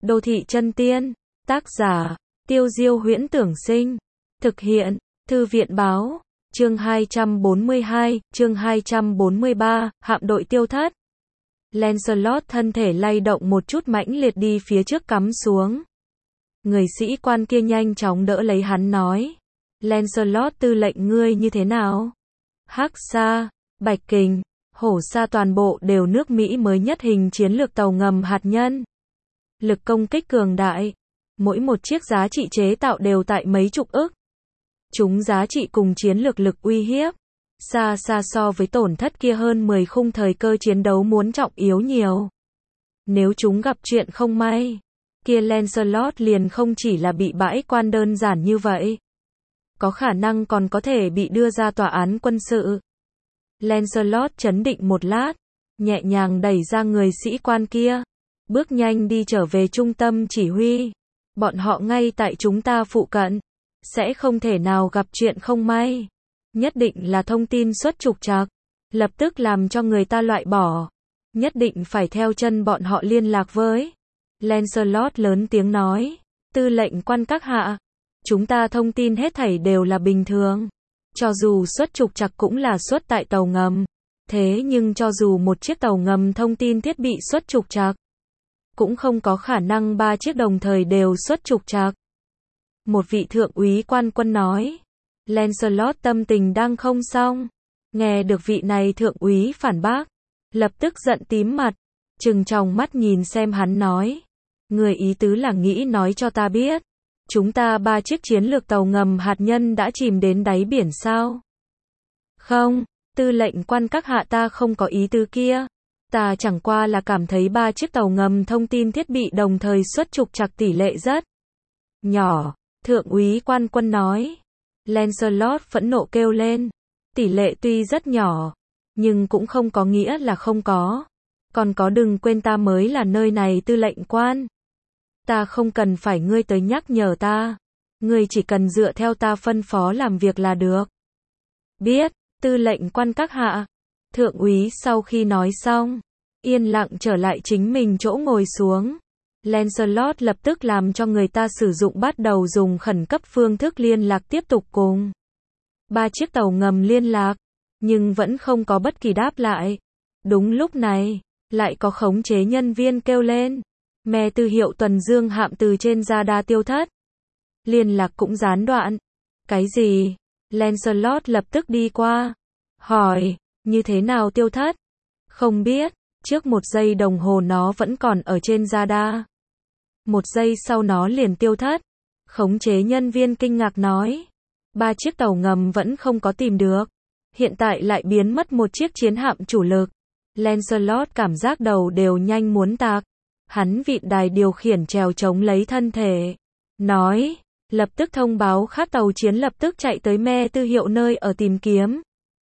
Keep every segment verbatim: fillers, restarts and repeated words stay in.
Đô thị chân tiên. Tác giả, Tiêu Diêu Huyễn Tưởng Sinh. Thực hiện, Thư viện Báo. Chương hai trăm bốn mươi hai, chương hai trăm bốn mươi ba, hạm đội tiêu thất. Lancelot thân thể lay động một chút mãnh liệt đi phía trước cắm xuống. Người sĩ quan kia nhanh chóng đỡ lấy hắn nói. Lancelot tư lệnh ngươi như thế nào? Hắc Sa, Bạch Kình, Hổ Sa toàn bộ đều nước Mỹ mới nhất hình chiến lược tàu ngầm hạt nhân. Lực công kích cường đại. Mỗi một chiếc giá trị chế tạo đều tại mấy chục ức. Chúng giá trị cùng chiến lược lực uy hiếp. Xa xa so với tổn thất kia hơn mười khung thời cơ chiến đấu muốn trọng yếu nhiều. Nếu chúng gặp chuyện không may, kia Lancelot liền không chỉ là bị bãi quan đơn giản như vậy. Có khả năng còn có thể bị đưa ra tòa án quân sự. Lancelot chấn định một lát, nhẹ nhàng đẩy ra người sĩ quan kia, bước nhanh đi trở về trung tâm chỉ huy. Bọn họ ngay tại chúng ta phụ cận, sẽ không thể nào gặp chuyện không may. Nhất định là thông tin xuất trục trặc, lập tức làm cho người ta loại bỏ. Nhất định phải theo chân bọn họ liên lạc với. Lancelot lớn tiếng nói, tư lệnh quan các hạ, chúng ta thông tin hết thảy đều là bình thường. Cho dù xuất trục trặc cũng là xuất tại tàu ngầm. Thế nhưng cho dù một chiếc tàu ngầm thông tin thiết bị xuất trục trặc, cũng không có khả năng ba chiếc đồng thời đều xuất trục trặc. Một vị thượng úy quan quân nói. Lancelot tâm tình đang không xong. Nghe được vị này thượng úy phản bác, lập tức giận tím mặt, trừng tròng mắt nhìn xem hắn nói. Người ý tứ là nghĩ nói cho ta biết, chúng ta ba chiếc chiến lược tàu ngầm hạt nhân đã chìm đến đáy biển sao? Không, tư lệnh quan các hạ, ta không có ý tứ kia. Ta chẳng qua là cảm thấy ba chiếc tàu ngầm thông tin thiết bị đồng thời xuất trục trặc tỷ lệ rất nhỏ, thượng úy quan quân nói. Lancelot phẫn nộ kêu lên. Tỷ lệ tuy rất nhỏ, nhưng cũng không có nghĩa là không có. Còn có, đừng quên ta mới là nơi này tư lệnh quan. Ta không cần phải ngươi tới nhắc nhở ta. Ngươi chỉ cần dựa theo ta phân phó làm việc là được. Biết, tư lệnh quan các hạ. Thượng úy sau khi nói xong, yên lặng trở lại chính mình chỗ ngồi xuống. Lancelot lập tức làm cho người ta sử dụng bắt đầu dùng khẩn cấp phương thức liên lạc tiếp tục cùng ba chiếc tàu ngầm liên lạc, nhưng vẫn không có bất kỳ đáp lại. Đúng lúc này, lại có khống chế nhân viên kêu lên. Me tư hiệu tuần dương hạm từ trên radar tiêu thất. Liên lạc cũng gián đoạn. Cái gì? Lancelot lập tức đi qua. Hỏi, như thế nào tiêu thất? Không biết, trước một giây đồng hồ nó vẫn còn ở trên radar. Một giây sau nó liền tiêu thất. Khống chế nhân viên kinh ngạc nói. Ba chiếc tàu ngầm vẫn không có tìm được. Hiện tại lại biến mất một chiếc chiến hạm chủ lực. Lancelot cảm giác đầu đều nhanh muốn tạc. Hắn vịn đài điều khiển chèo chống lấy thân thể. Nói, lập tức thông báo khác tàu chiến lập tức chạy tới Me tư hiệu nơi ở tìm kiếm.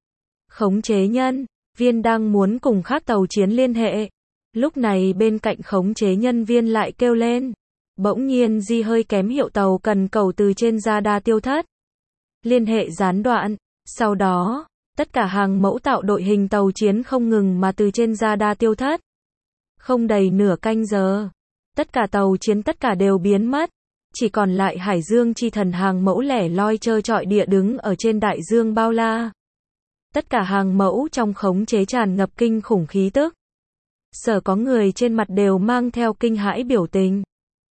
Khống chế nhân viên đang muốn cùng khác tàu chiến liên hệ. Lúc này bên cạnh khống chế nhân viên lại kêu lên. Bỗng nhiên di hơi kém hiệu tàu cần cầu từ trên radar tiêu thất. Liên hệ gián đoạn. Sau đó, tất cả hàng mẫu tạo đội hình tàu chiến không ngừng mà từ trên radar tiêu thất. Không đầy nửa canh giờ, tất cả tàu chiến tất cả đều biến mất. Chỉ còn lại Hải Dương chi thần hàng mẫu lẻ loi trơ trọi địa đứng ở trên đại dương bao la. Tất cả hàng mẫu trong khống chế tràn ngập kinh khủng khí tức. Sở có người trên mặt đều mang theo kinh hãi biểu tình.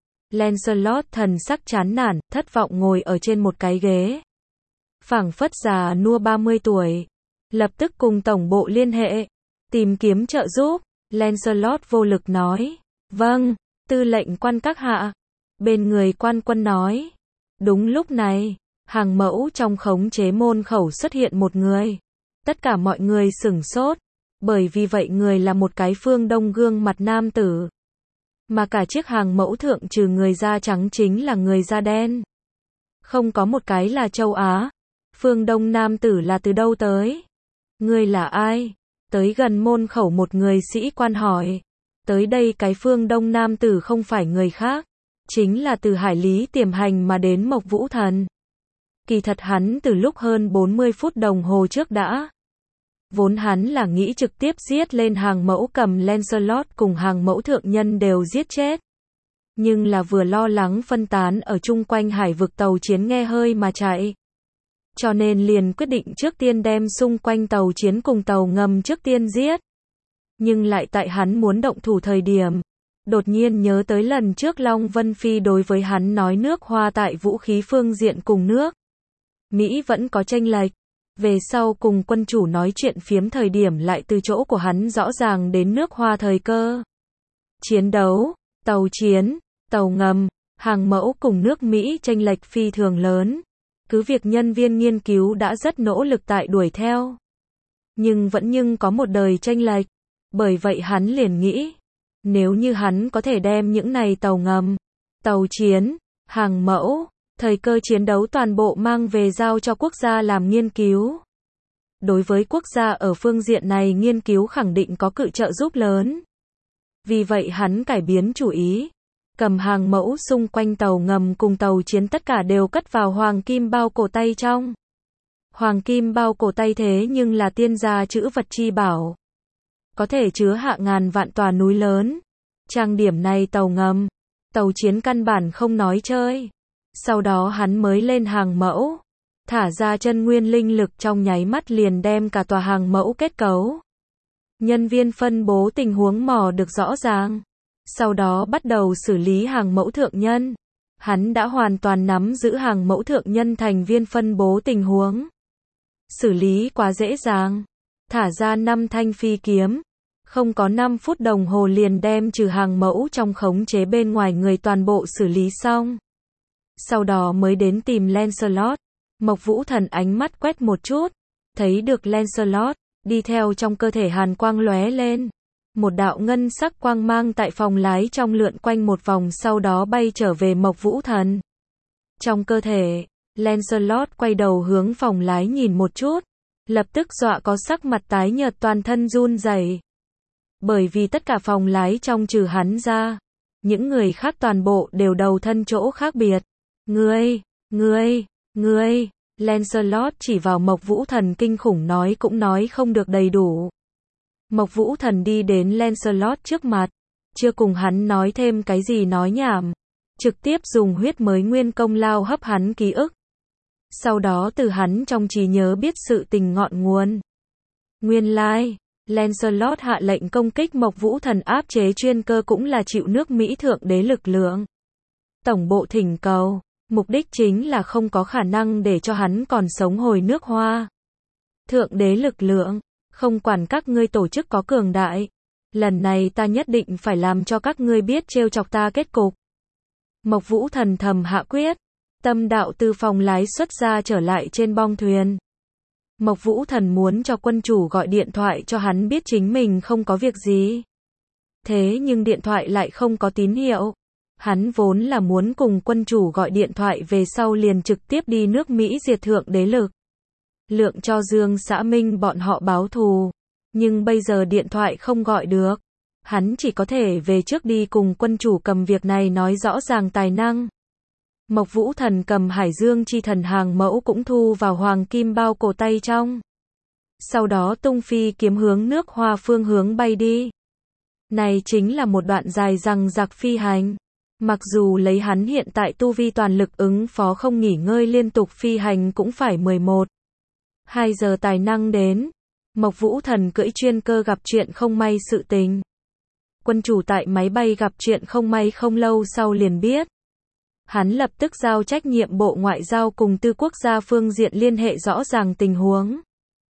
Lancelot thần sắc chán nản, thất vọng ngồi ở trên một cái ghế. Phảng phất già nua ba mươi tuổi. Lập tức cùng tổng bộ liên hệ. Tìm kiếm trợ giúp. Lancelot vô lực nói. Vâng, tư lệnh quan các hạ. Bên người quan quân nói. Đúng lúc này, hàng mẫu trong khống chế môn khẩu xuất hiện một người. Tất cả mọi người sửng sốt. Bởi vì vậy người là một cái phương Đông gương mặt nam tử. Mà cả chiếc hàng mẫu thượng trừ người da trắng chính là người da đen. Không có một cái là châu Á. Phương Đông nam tử là từ đâu tới? Người là ai? Tới gần môn khẩu một người sĩ quan hỏi. Tới đây cái phương Đông nam tử không phải người khác. Chính là từ hải lý tiềm hành mà đến Mộc Vũ Thần. Kỳ thật hắn từ lúc hơn bốn mươi phút đồng hồ trước đã. Vốn hắn là nghĩ trực tiếp giết lên hàng mẫu, cầm Lancelot cùng hàng mẫu thượng nhân đều giết chết. nhưng là vừa lo lắng phân tán ở chung quanh hải vực tàu chiến nghe hơi mà chạy. Cho nên liền quyết định trước tiên đem xung quanh tàu chiến cùng tàu ngầm trước tiên giết. Nhưng lại tại hắn muốn động thủ thời điểm, đột nhiên nhớ tới lần trước Long Vân Phi đối với hắn nói nước Hoa tại vũ khí phương diện cùng nước Mỹ vẫn có chênh lệch. Về sau cùng quân chủ nói chuyện phiếm thời điểm lại từ chỗ của hắn rõ ràng đến nước Hoa thời cơ chiến đấu, tàu chiến, tàu ngầm, hàng mẫu cùng nước Mỹ chênh lệch phi thường lớn. Cứ việc nhân viên nghiên cứu đã rất nỗ lực tại đuổi theo, nhưng vẫn nhưng có một đời chênh lệch. Bởi vậy hắn liền nghĩ, nếu như hắn có thể đem những này tàu ngầm, tàu chiến, hàng mẫu, thời cơ chiến đấu toàn bộ mang về giao cho quốc gia làm nghiên cứu. Đối với quốc gia ở phương diện này nghiên cứu khẳng định có cự trợ giúp lớn. Vì vậy hắn cải biến chủ ý, cầm hàng mẫu xung quanh tàu ngầm cùng tàu chiến tất cả đều cất vào hoàng kim bao cổ tay trong. Hoàng kim bao cổ tay thế nhưng là tiên gia trữ vật chi bảo, có thể chứa hạ ngàn vạn tòa núi lớn. Trang điểm này tàu ngầm, tàu chiến căn bản không nói chơi. Sau đó hắn mới lên hàng mẫu, thả ra chân nguyên linh lực trong nháy mắt liền đem cả tòa hàng mẫu kết cấu. Nhân viên phân bố tình huống mò được rõ ràng. Sau đó bắt đầu xử lý hàng mẫu thượng nhân. Hắn đã hoàn toàn nắm giữ hàng mẫu thượng nhân thành viên phân bố tình huống. Xử lý quá dễ dàng. Thả ra năm thanh phi kiếm. Không có năm phút đồng hồ liền đem trừ hàng mẫu trong khống chế bên ngoài người toàn bộ xử lý xong. Sau đó mới đến tìm Lancelot. Mộc Vũ Thần ánh mắt quét một chút, thấy được Lancelot, đi theo trong cơ thể hàn quang lóe lên. Một đạo ngân sắc quang mang tại phòng lái trong lượn quanh một vòng sau đó bay trở về Mộc Vũ Thần. Trong cơ thể, Lancelot quay đầu hướng phòng lái nhìn một chút, lập tức dọa có sắc mặt tái nhợt toàn thân run rẩy. Bởi vì tất cả phòng lái trong trừ hắn ra, những người khác toàn bộ đều đầu thân chỗ khác biệt. Ngươi, ngươi, ngươi, Lancelot chỉ vào Mộc Vũ Thần kinh khủng nói cũng nói không được đầy đủ. Mộc Vũ Thần đi đến Lancelot trước mặt, chưa cùng hắn nói thêm cái gì nói nhảm, trực tiếp dùng huyết mới nguyên công lao hấp hắn ký ức. Sau đó từ hắn trong trí nhớ biết sự tình ngọn nguồn. Nguyên lai, Lancelot hạ lệnh công kích Mộc Vũ Thần áp chế chuyên cơ cũng là chịu nước Mỹ thượng đế lực lượng. Tổng bộ thỉnh cầu, mục đích chính là không có khả năng để cho hắn còn sống hồi nước Hoa. Thượng đế lực lượng, không quản các ngươi tổ chức có cường đại, lần này ta nhất định phải làm cho các ngươi biết trêu chọc ta kết cục. Mộc Vũ Thần thầm hạ quyết, tâm đạo từ phòng lái xuất ra trở lại trên bong thuyền. Mộc Vũ Thần muốn cho quân chủ gọi điện thoại cho hắn biết chính mình không có việc gì. Thế nhưng điện thoại lại không có tín hiệu. Hắn vốn là muốn cùng quân chủ gọi điện thoại về sau liền trực tiếp đi nước Mỹ diệt thượng đế lực lượng cho Dương Xã Minh bọn họ báo thù. Nhưng bây giờ điện thoại không gọi được. Hắn chỉ có thể về trước đi cùng quân chủ cầm việc này nói rõ ràng tài năng. Mộc Vũ Thần cầm Hải Dương chi thần hàng mẫu cũng thu vào hoàng kim bao cổ tay trong. Sau đó tung phi kiếm hướng nước Hoa phương hướng bay đi. Này chính là một đoạn dài dằng dặc phi hành. Mặc dù lấy hắn hiện tại tu vi toàn lực ứng phó không nghỉ ngơi liên tục phi hành cũng phải mười một, hai giờ tài năng đến. Mộc Vũ Thần cưỡi chuyên cơ gặp chuyện không may sự tình. Quân chủ tại máy bay gặp chuyện không may không lâu sau liền biết. Hắn lập tức giao trách nhiệm Bộ Ngoại giao cùng Tư Quốc gia phương diện liên hệ rõ ràng tình huống.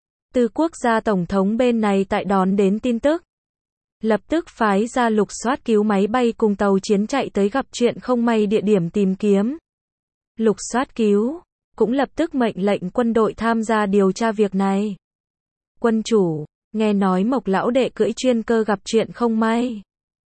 Tư Quốc gia Tổng thống bên này tại đón đến tin tức. Lập tức phái ra lục soát cứu máy bay cùng tàu chiến chạy tới gặp chuyện không may địa điểm tìm kiếm. Lục soát cứu, cũng lập tức mệnh lệnh quân đội tham gia điều tra việc này. Quân chủ, nghe nói Mộc lão đệ cưỡi chuyên cơ gặp chuyện không may.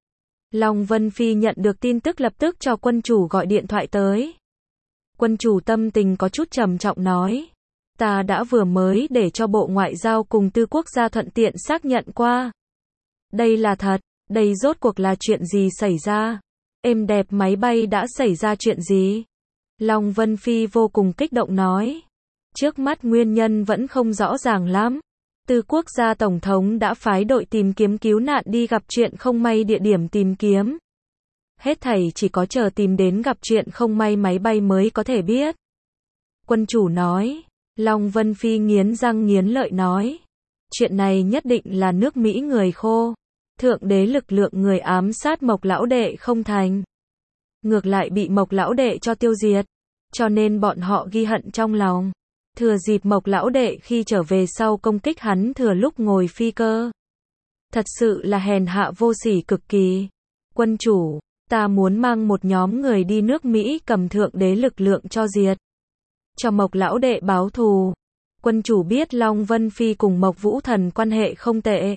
Long Vân Phi nhận được tin tức lập tức cho quân chủ gọi điện thoại tới. Quân chủ tâm tình có chút trầm trọng nói. Ta đã vừa mới để cho Bộ Ngoại giao cùng Tư Quốc gia thuận tiện xác nhận qua. Đây là thật, đây rốt cuộc là chuyện gì xảy ra? Êm đẹp máy bay đã xảy ra chuyện gì? Long Vân Phi vô cùng kích động nói. Trước mắt nguyên nhân vẫn không rõ ràng lắm. Tư Quốc gia Tổng thống đã phái đội tìm kiếm cứu nạn đi gặp chuyện không may địa điểm tìm kiếm. Hết thảy chỉ có chờ tìm đến gặp chuyện không may máy bay mới có thể biết. Quân chủ nói. Long Vân Phi nghiến răng nghiến lợi nói. Chuyện này nhất định là nước Mỹ người khô. Thượng đế lực lượng người ám sát Mộc lão đệ không thành. Ngược lại bị Mộc lão đệ cho tiêu diệt. Cho nên bọn họ ghi hận trong lòng. Thừa dịp Mộc lão đệ khi trở về sau công kích hắn thừa lúc ngồi phi cơ. Thật sự là hèn hạ vô sỉ cực kỳ. Quân chủ, ta muốn mang một nhóm người đi nước Mỹ cầm thượng đế lực lượng cho diệt. Cho Mộc lão đệ báo thù. Quân chủ biết Long Vân Phi cùng Mộc Vũ Thần quan hệ không tệ.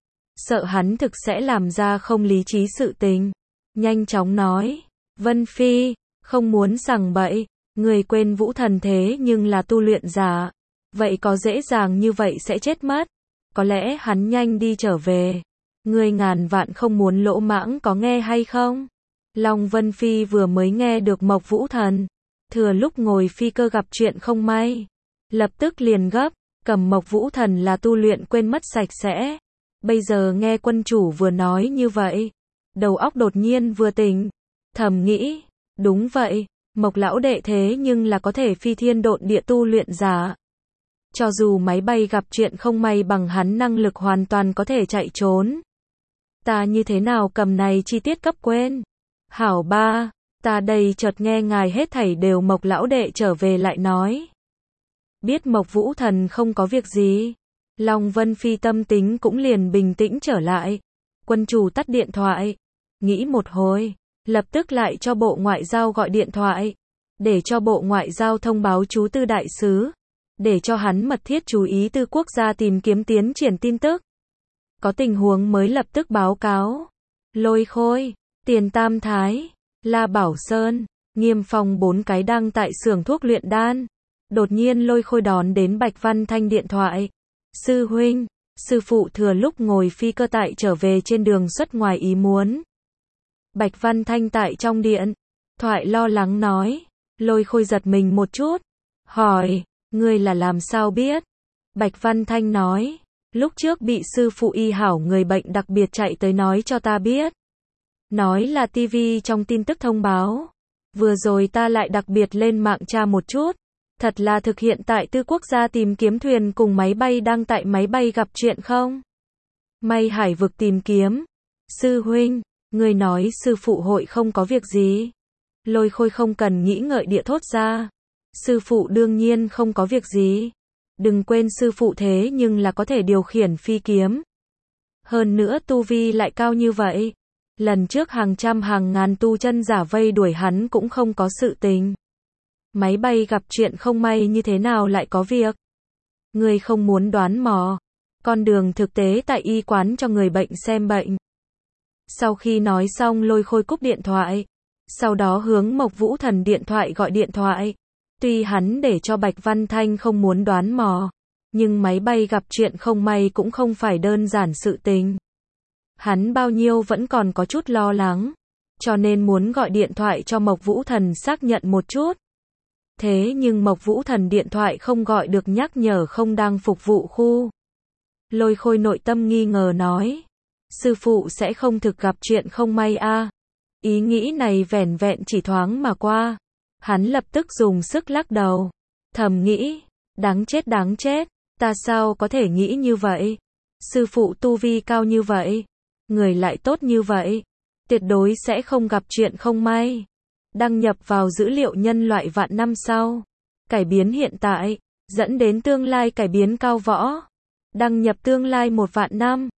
Sợ hắn thực sẽ làm ra không lý trí sự tình. Nhanh chóng nói. Vân Phi, không muốn sằng bậy. Người quên Vũ Thần thế nhưng là tu luyện giả. Vậy có dễ dàng như vậy sẽ chết mất. Có lẽ hắn nhanh đi trở về. Người ngàn vạn không muốn lỗ mãng có nghe hay không? Long Vân Phi vừa mới nghe được Mộc Vũ Thần. Thừa lúc ngồi phi cơ gặp chuyện không may. Lập tức liền gấp. Cầm Mộc Vũ Thần là tu luyện quên mất sạch sẽ. Bây giờ nghe quân chủ vừa nói như vậy. Đầu óc đột nhiên vừa tỉnh. Thầm nghĩ. Đúng vậy. Mộc lão đệ thế nhưng là có thể phi thiên độn địa tu luyện giả. Cho dù máy bay gặp chuyện không may bằng hắn năng lực hoàn toàn có thể chạy trốn. Ta như thế nào cầm này chi tiết cấp quên. Hảo ba, ta đây chợt nghe ngài hết thảy đều Mộc lão đệ trở về lại nói. Biết Mộc Vũ Thần không có việc gì. Long Vân Phi tâm tính cũng liền bình tĩnh trở lại. Quân chủ tắt điện thoại. Nghĩ một hồi. Lập tức lại cho Bộ Ngoại giao gọi điện thoại. Để cho Bộ Ngoại giao thông báo chú Tư đại sứ. Để cho hắn mật thiết chú ý Tư quốc gia tìm kiếm tiến triển tin tức. Có tình huống mới lập tức báo cáo. Lôi Khôi, Tiền Tam Thái, La Bảo Sơn, Nghiêm Phong bốn cái đang tại xưởng thuốc luyện đan. Đột nhiên Lôi Khôi đón đến Bạch Văn Thanh điện thoại. Sư huynh, sư phụ thừa lúc ngồi phi cơ tại trở về trên đường xuất ngoài ý muốn. Bạch Văn Thanh tại trong điện thoại lo lắng nói. Lôi Khôi giật mình một chút. Hỏi, ngươi là làm sao biết? Bạch Văn Thanh nói. Lúc trước bị sư phụ y hảo người bệnh đặc biệt chạy tới nói cho ta biết. Nói là tivi trong tin tức thông báo. Vừa rồi ta lại đặc biệt lên mạng tra một chút. Thật là thực hiện tại Tư quốc gia tìm kiếm thuyền cùng máy bay đang tại máy bay gặp chuyện không? May hải vực tìm kiếm. Sư huynh, người nói sư phụ hội không có việc gì. Lôi Khôi không cần nghĩ ngợi địa thốt ra. Sư phụ đương nhiên không có việc gì. Đừng quên sư phụ thế nhưng là có thể điều khiển phi kiếm. Hơn nữa tu vi lại cao như vậy. Lần trước hàng trăm hàng ngàn tu chân giả vây đuổi hắn cũng không có sự tình. Máy bay gặp chuyện không may như thế nào lại có việc. Người không muốn đoán mò. Con đường thực tế tại y quán cho người bệnh xem bệnh. Sau khi nói xong Lôi Khôi cúp điện thoại. Sau đó hướng Mộc Vũ Thần điện thoại gọi điện thoại. Tuy hắn để cho Bạch Văn Thanh không muốn đoán mò. Nhưng máy bay gặp chuyện không may cũng không phải đơn giản sự tình. Hắn bao nhiêu vẫn còn có chút lo lắng. Cho nên muốn gọi điện thoại cho Mộc Vũ Thần xác nhận một chút. Thế nhưng Mộc Vũ Thần điện thoại không gọi được nhắc nhở không đang phục vụ khu. Lôi Khôi nội tâm nghi ngờ nói. Sư phụ sẽ không thực gặp chuyện không may a à. Ý nghĩ này vẻn vẹn chỉ thoáng mà qua. Hắn lập tức dùng sức lắc đầu. Thầm nghĩ. Đáng chết đáng chết. Ta sao có thể nghĩ như vậy. Sư phụ tu vi cao như vậy. Người lại tốt như vậy. Tuyệt đối sẽ không gặp chuyện không may. Đăng nhập vào dữ liệu nhân loại vạn năm sau. Cải biến hiện tại. Dẫn đến tương lai cải biến cao võ. Đăng nhập tương lai một vạn năm.